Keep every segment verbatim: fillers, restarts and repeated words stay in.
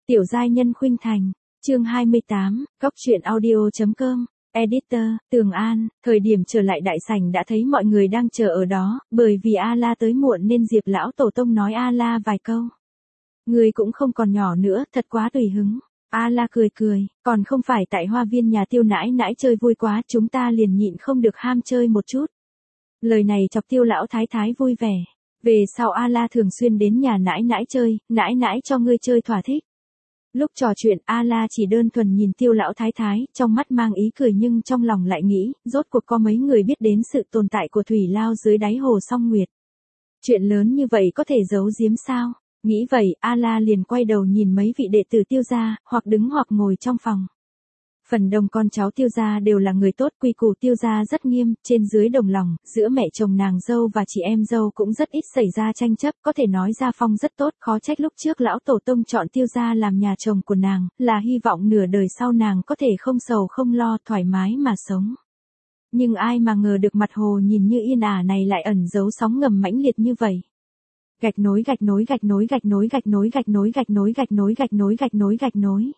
Tiểu giai nhân khuynh thành, chương hai mươi tám, góc truyện audio.com, editor, Tường An, thời điểm trở lại đại sảnh đã thấy mọi người đang chờ ở đó, bởi vì A-la tới muộn nên Diệp lão tổ tông nói A-la vài câu. Người cũng không còn nhỏ nữa, thật quá tùy hứng. A-la cười cười, còn không phải tại hoa viên nhà Tiêu nãi nãi chơi vui quá, chúng ta liền nhịn không được ham chơi một chút. Lời này chọc Tiêu lão thái thái vui vẻ. Về sau A-la thường xuyên đến nhà nãi nãi chơi, nãi nãi cho ngươi chơi thỏa thích. Lúc trò chuyện A-la chỉ đơn thuần nhìn Tiêu lão thái thái, trong mắt mang ý cười nhưng trong lòng lại nghĩ, rốt cuộc có mấy người biết đến sự tồn tại của thủy lao dưới đáy hồ Song Nguyệt. Chuyện lớn như vậy có thể giấu giếm sao? Nghĩ vậy, A-la liền quay đầu nhìn mấy vị đệ tử Tiêu gia, hoặc đứng hoặc ngồi trong phòng. Phần đông con cháu Tiêu gia đều là người tốt, quy củ Tiêu gia rất nghiêm, trên dưới đồng lòng, giữa mẹ chồng nàng dâu và chị em dâu cũng rất ít xảy ra tranh chấp, có thể nói gia phong rất tốt, khó trách lúc trước lão tổ tông chọn Tiêu gia làm nhà chồng của nàng, là hy vọng nửa đời sau nàng có thể không sầu không lo, thoải mái mà sống. Nhưng ai mà ngờ được mặt hồ nhìn như yên ả này lại ẩn giấu sóng ngầm mãnh liệt như vậy. Gạch nối gạch nối gạch nối gạch nối gạch nối gạch nối gạch nối gạch nối gạch nối gạch nối gạch nối.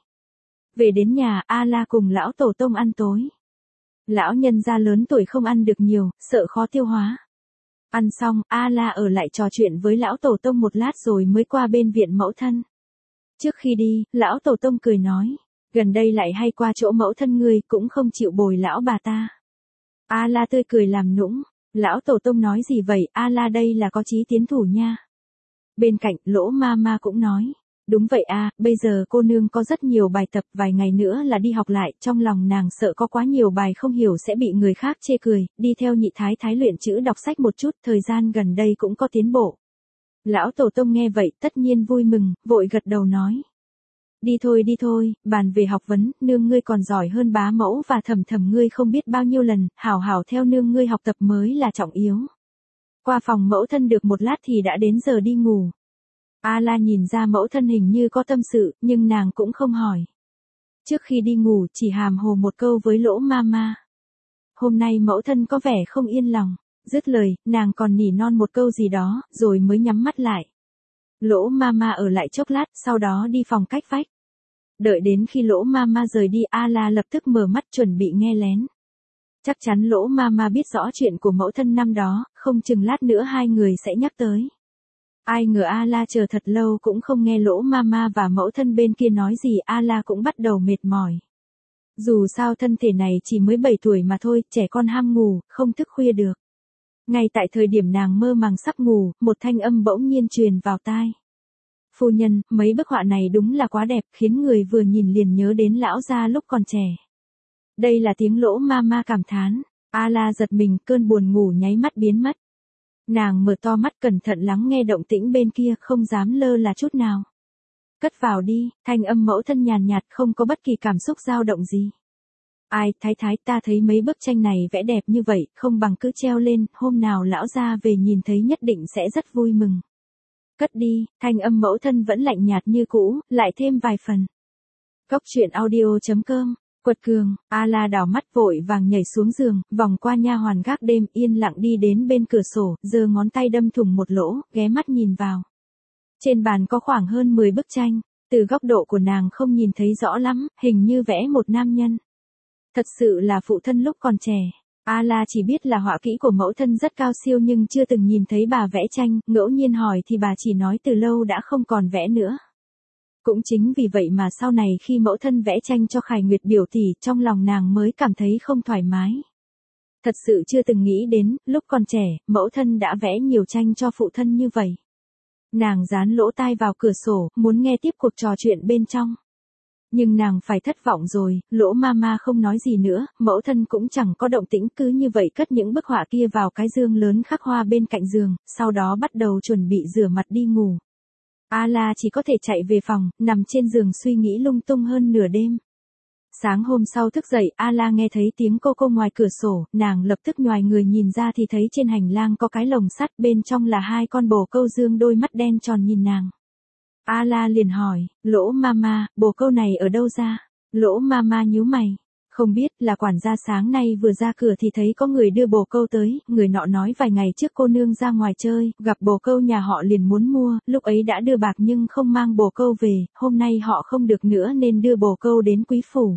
Về đến nhà, A-la cùng lão tổ tông ăn tối. Lão nhân gia lớn tuổi không ăn được nhiều, sợ khó tiêu hóa. Ăn xong, A-la ở lại trò chuyện với lão tổ tông một lát rồi mới qua bên viện mẫu thân. Trước khi đi, lão tổ tông cười nói, gần đây lại hay qua chỗ mẫu thân ngươi, cũng không chịu bồi lão bà ta. A-la tươi cười làm nũng, lão tổ tông nói gì vậy, A-la đây là có chí tiến thủ nha. Bên cạnh, Lỗ ma ma cũng nói. Đúng vậy à, bây giờ cô nương có rất nhiều bài tập, vài ngày nữa là đi học lại, trong lòng nàng sợ có quá nhiều bài không hiểu sẽ bị người khác chê cười, đi theo nhị thái thái luyện chữ đọc sách một chút, thời gian gần đây cũng có tiến bộ. Lão tổ tông nghe vậy, tất nhiên vui mừng, vội gật đầu nói. Đi thôi đi thôi, bàn về học vấn, nương ngươi còn giỏi hơn bá mẫu và thầm thầm ngươi không biết bao nhiêu lần, hảo hảo theo nương ngươi học tập mới là trọng yếu. Qua phòng mẫu thân được một lát thì đã đến giờ đi ngủ. A-la nhìn ra mẫu thân hình như có tâm sự, nhưng nàng cũng không hỏi. Trước khi đi ngủ chỉ hàm hồ một câu với Lỗ ma ma. Hôm nay mẫu thân có vẻ không yên lòng. Dứt lời, nàng còn nỉ non một câu gì đó, rồi mới nhắm mắt lại. Lỗ ma ma ở lại chốc lát, sau đó đi phòng cách vách. Đợi đến khi Lỗ ma ma rời đi, A-la lập tức mở mắt chuẩn bị nghe lén. Chắc chắn Lỗ ma ma biết rõ chuyện của mẫu thân năm đó, không chừng lát nữa hai người sẽ nhắc tới. Ai ngờ A-la chờ thật lâu cũng không nghe Lỗ ma ma và mẫu thân bên kia nói gì, A-la cũng bắt đầu mệt mỏi. Dù sao thân thể này chỉ mới bảy tuổi mà thôi, trẻ con ham ngủ, không thức khuya được. Ngay tại thời điểm nàng mơ màng sắp ngủ, một thanh âm bỗng nhiên truyền vào tai. Phu nhân, mấy bức họa này đúng là quá đẹp, khiến người vừa nhìn liền nhớ đến lão gia lúc còn trẻ. Đây là tiếng Lỗ ma ma cảm thán. A-la giật mình, cơn buồn ngủ nháy mắt biến mất. Nàng mở to mắt cẩn thận lắng nghe động tĩnh bên kia, không dám lơ là chút nào. Cất vào đi, thanh âm mẫu thân nhàn nhạt, không có bất kỳ cảm xúc dao động gì. Ai, thái thái, ta thấy mấy bức tranh này vẽ đẹp như vậy, không bằng cứ treo lên, hôm nào lão gia về nhìn thấy nhất định sẽ rất vui mừng. Cất đi, thanh âm mẫu thân vẫn lạnh nhạt như cũ, lại thêm vài phần. Góc truyện audio.com. Quật cường, A-la đảo mắt vội vàng nhảy xuống giường, vòng qua nha hoàn gác đêm, yên lặng đi đến bên cửa sổ, giơ ngón tay đâm thủng một lỗ, ghé mắt nhìn vào. Trên bàn có khoảng hơn mười bức tranh, từ góc độ của nàng không nhìn thấy rõ lắm, hình như vẽ một nam nhân. Thật sự là phụ thân lúc còn trẻ. A-la chỉ biết là họa kỹ của mẫu thân rất cao siêu nhưng chưa từng nhìn thấy bà vẽ tranh, ngẫu nhiên hỏi thì bà chỉ nói từ lâu đã không còn vẽ nữa. Cũng chính vì vậy mà sau này khi mẫu thân vẽ tranh cho Khải Nguyệt biểu tỷ, trong lòng nàng mới cảm thấy không thoải mái. Thật sự chưa từng nghĩ đến, lúc còn trẻ, mẫu thân đã vẽ nhiều tranh cho phụ thân như vậy. Nàng dán lỗ tai vào cửa sổ, muốn nghe tiếp cuộc trò chuyện bên trong. Nhưng nàng phải thất vọng rồi, Lỗ ma ma không nói gì nữa, mẫu thân cũng chẳng có động tĩnh, cứ như vậy cất những bức họa kia vào cái dương lớn khắc hoa bên cạnh giường, sau đó bắt đầu chuẩn bị rửa mặt đi ngủ. A-la chỉ có thể chạy về phòng, nằm trên giường suy nghĩ lung tung hơn nửa đêm. Sáng hôm sau thức dậy, A-la nghe thấy tiếng cô cô ngoài cửa sổ, nàng lập tức nhoài người nhìn ra thì thấy trên hành lang có cái lồng sắt, bên trong là hai con bồ câu dương đôi mắt đen tròn nhìn nàng. A-la liền hỏi, Lỗ ma ma, bồ câu này ở đâu ra? Lỗ ma ma nhíu mày. Không biết là quản gia sáng nay vừa ra cửa thì thấy có người đưa bồ câu tới, người nọ nói vài ngày trước cô nương ra ngoài chơi, gặp bồ câu nhà họ liền muốn mua, lúc ấy đã đưa bạc nhưng không mang bồ câu về, hôm nay họ không được nữa nên đưa bồ câu đến quý phủ.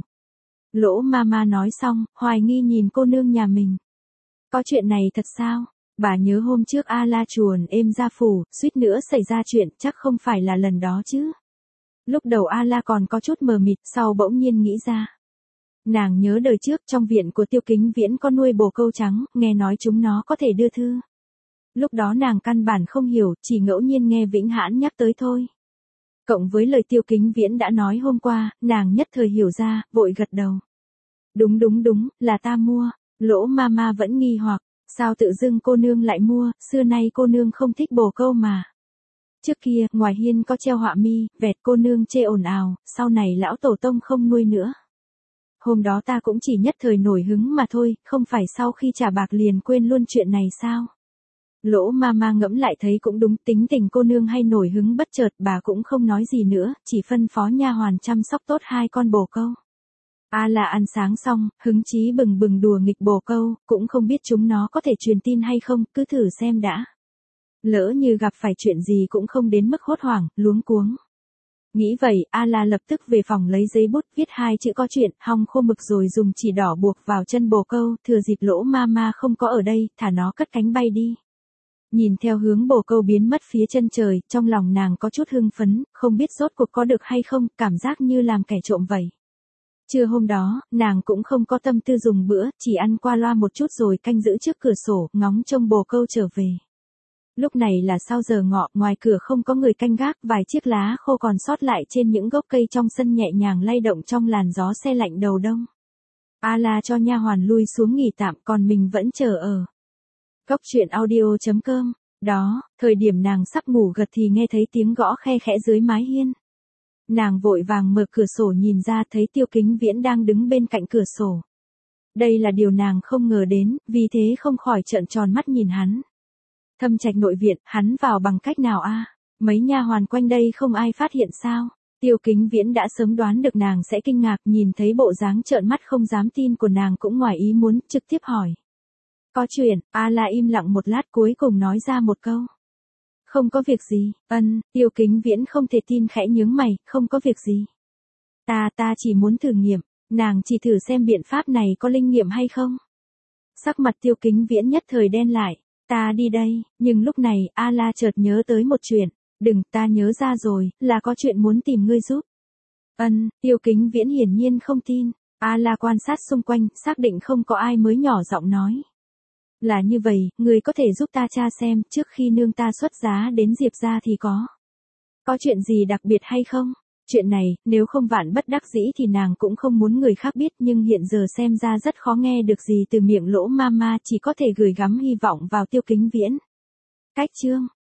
Lỗ Mama nói xong, hoài nghi nhìn cô nương nhà mình. Có chuyện này thật sao? Bà nhớ hôm trước A La chuồn êm ra phủ, suýt nữa xảy ra chuyện, chắc không phải là lần đó chứ. Lúc đầu A La còn có chút mờ mịt, sau bỗng nhiên nghĩ ra. Nàng nhớ đời trước trong viện của Tiêu Kính Viễn có nuôi bồ câu trắng, nghe nói chúng nó có thể đưa thư. Lúc đó nàng căn bản không hiểu, chỉ ngẫu nhiên nghe Vĩnh Hãn nhắc tới thôi. Cộng với lời Tiêu Kính Viễn đã nói hôm qua, nàng nhất thời hiểu ra, vội gật đầu. Đúng đúng đúng, là ta mua. Lỗ Mama vẫn nghi hoặc, sao tự dưng cô nương lại mua, xưa nay cô nương không thích bồ câu mà. Trước kia, ngoài hiên có treo họa mi, vẹt cô nương chê ồn ào, sau này lão tổ tông không nuôi nữa. Hôm đó ta cũng chỉ nhất thời nổi hứng mà thôi, không phải sau khi trả bạc liền quên luôn chuyện này sao? Lỗ Mama ngẫm lại thấy cũng đúng, tính tình cô nương hay nổi hứng bất chợt, bà cũng không nói gì nữa, chỉ phân phó nha hoàn chăm sóc tốt hai con bồ câu. A La ăn sáng xong, hứng chí bừng bừng đùa nghịch bồ câu, cũng không biết chúng nó có thể truyền tin hay không, cứ thử xem đã. Lỡ như gặp phải chuyện gì cũng không đến mức hốt hoảng, luống cuống. Nghĩ vậy, A La lập tức về phòng lấy giấy bút viết hai chữ có chuyện, hong khô mực rồi dùng chỉ đỏ buộc vào chân bồ câu, thừa dịp Lỗ Mama không có ở đây, thả nó cất cánh bay đi. Nhìn theo hướng bồ câu biến mất phía chân trời, trong lòng nàng có chút hưng phấn, không biết rốt cuộc có được hay không, cảm giác như làm kẻ trộm vậy. Trưa hôm đó, nàng cũng không có tâm tư dùng bữa, chỉ ăn qua loa một chút rồi canh giữ trước cửa sổ, ngóng trông bồ câu trở về. Lúc này là sau giờ ngọ, ngoài cửa không có người canh gác, vài chiếc lá khô còn sót lại trên những gốc cây trong sân nhẹ nhàng lay động trong làn gió se lạnh đầu đông. A La cho nha hoàn lui xuống nghỉ tạm, còn mình vẫn chờ ở Cốc truyện audio chấm com. Đó, thời điểm nàng sắp ngủ gật thì nghe thấy tiếng gõ khe khẽ dưới mái hiên. Nàng vội vàng mở cửa sổ nhìn ra thấy Tiêu Kính Viễn đang đứng bên cạnh cửa sổ. Đây là điều nàng không ngờ đến, vì thế không khỏi trợn tròn mắt nhìn hắn. Thâm Trạch nội viện, hắn vào bằng cách nào a? Mấy nha hoàn quanh đây không ai phát hiện sao? Tiêu Kính Viễn đã sớm đoán được nàng sẽ kinh ngạc, nhìn thấy bộ dáng trợn mắt không dám tin của nàng cũng ngoài ý muốn, trực tiếp hỏi. Có chuyện, A La im lặng một lát cuối cùng nói ra một câu. Không có việc gì, ân, Tiêu Kính Viễn không thể tin khẽ nhướng mày, không có việc gì. Ta, ta chỉ muốn thử nghiệm, nàng chỉ thử xem biện pháp này có linh nghiệm hay không. Sắc mặt Tiêu Kính Viễn nhất thời đen lại, ta đi đây, nhưng lúc này, A La chợt nhớ tới một chuyện, đừng, ta nhớ ra rồi, là có chuyện muốn tìm ngươi giúp. Ân, Tiêu Kính Viễn hiển nhiên không tin, A La quan sát xung quanh, xác định không có ai mới nhỏ giọng nói. Là như vậy, người có thể giúp ta tra xem, trước khi nương ta xuất giá đến Diệp gia thì có. Có chuyện gì đặc biệt hay không? Chuyện này, nếu không vạn bất đắc dĩ thì nàng cũng không muốn người khác biết, nhưng hiện giờ xem ra rất khó nghe được gì từ miệng Lỗ Mama, chỉ có thể gửi gắm hy vọng vào Tiêu Kính Viễn. Cách chương